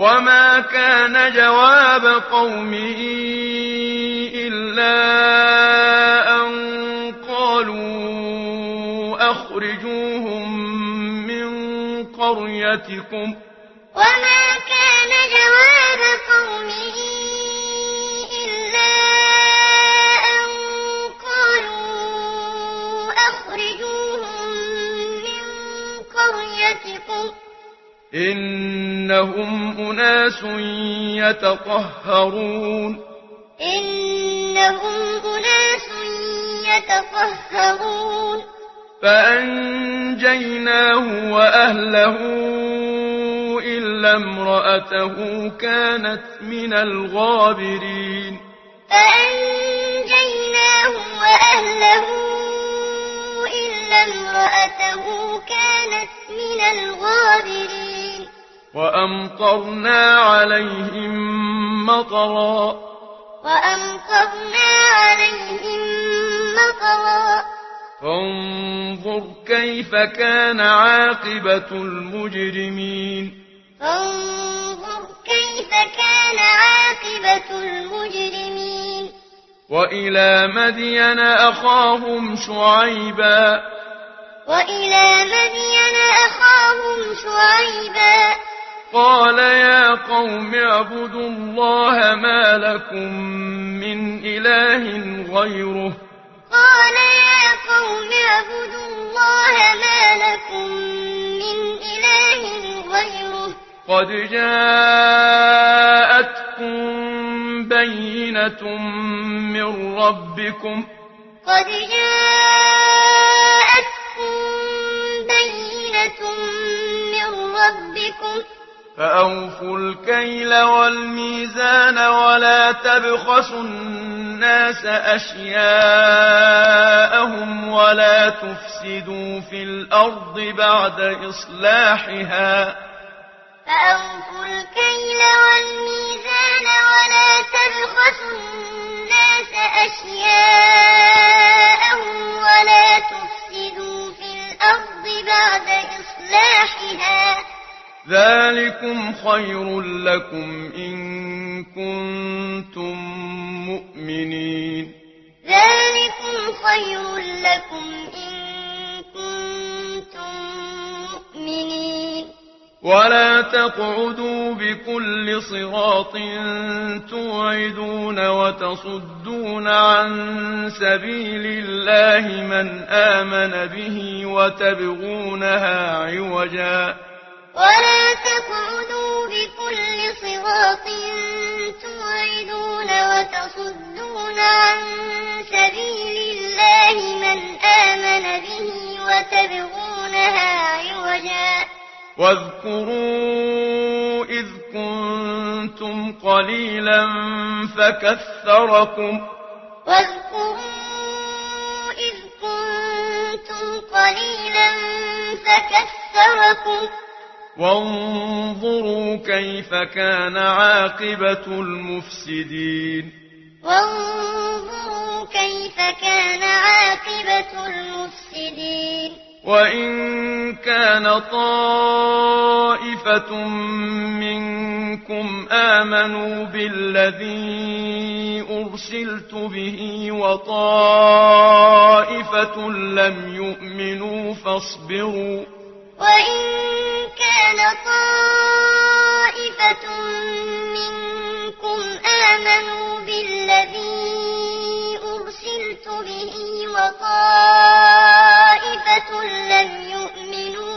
وما كان جواب قومه إلا أن قالوا أخرجوهم من قريتكم. وما كان جواب قومه إلا أن قالوا أخرجوهم من قريتكم إنهم أناس يتطهرون. إنهم أناس يتطهرون. فأنجيناه وأهله إلا امرأته كانت من الغابرين. فأنجيناه وأهله إلا امرأته كانت من الغابرين. وأمطرنا عليهم مطرا. وأمطرنا عليهم مطرا. فانظر كيف كان عاقبة المجرمين. فانظر كيف كان عاقبة المجرمين. وإلى مدين أخاهم شعيبا. وإلى مدين أخاهم شعيبا. قال يا قوم اعبدوا الله ما لكم من إله غيره. قال يا قوم اعبدوا الله ما لكم من إله غيره. قد جاءتكم بينة من ربكم. قد جاءتكم بينة من ربكم. فأوفوا الكيل والميزان ولا تبخسوا الناس أشياءهم ولا تفسدوا في الأرض بعد إصلاحها. فأوفوا الكيل والميزان ولا تبخسوا الناس أشياءهم ولا تفسدوا في الأرض بعد إصلاحها. ذلكم خير لكم إن كنتم مؤمنين. ذلكم خير لكم إن كنتم مؤمنين. ولا تقعدوا بكل صراط توعدون وتصدون عن سبيل الله من آمن به وتبغونها عوجا. ولا تقعدوا بكل صراط توعدون وتصدون عن سبيل الله من آمن به وتبغونها عوجا. واذكروا إذ كنتم قليلا فكثركم. واذكروا إذ كنتم قليلا فكثركم. وانظروا كيف كان عاقبة المفسدين. وانظروا كيف كان عاقبة المفسدين. وإن كان طائفة منكم آمنوا بالذي أرسلت به وطائفة لم يؤمنوا فاصبروا. وإن كان طائفة منكم آمنوا بالذي أرسلت به وطائفة لم يؤمنوا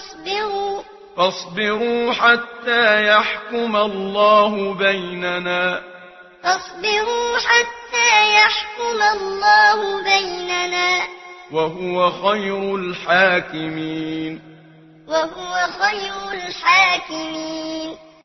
فاصبروا حتى يحكم الله بيننا. فاصبروا حتى يحكم الله بيننا. وهو خير الحاكمين. وهو خير الحاكمين.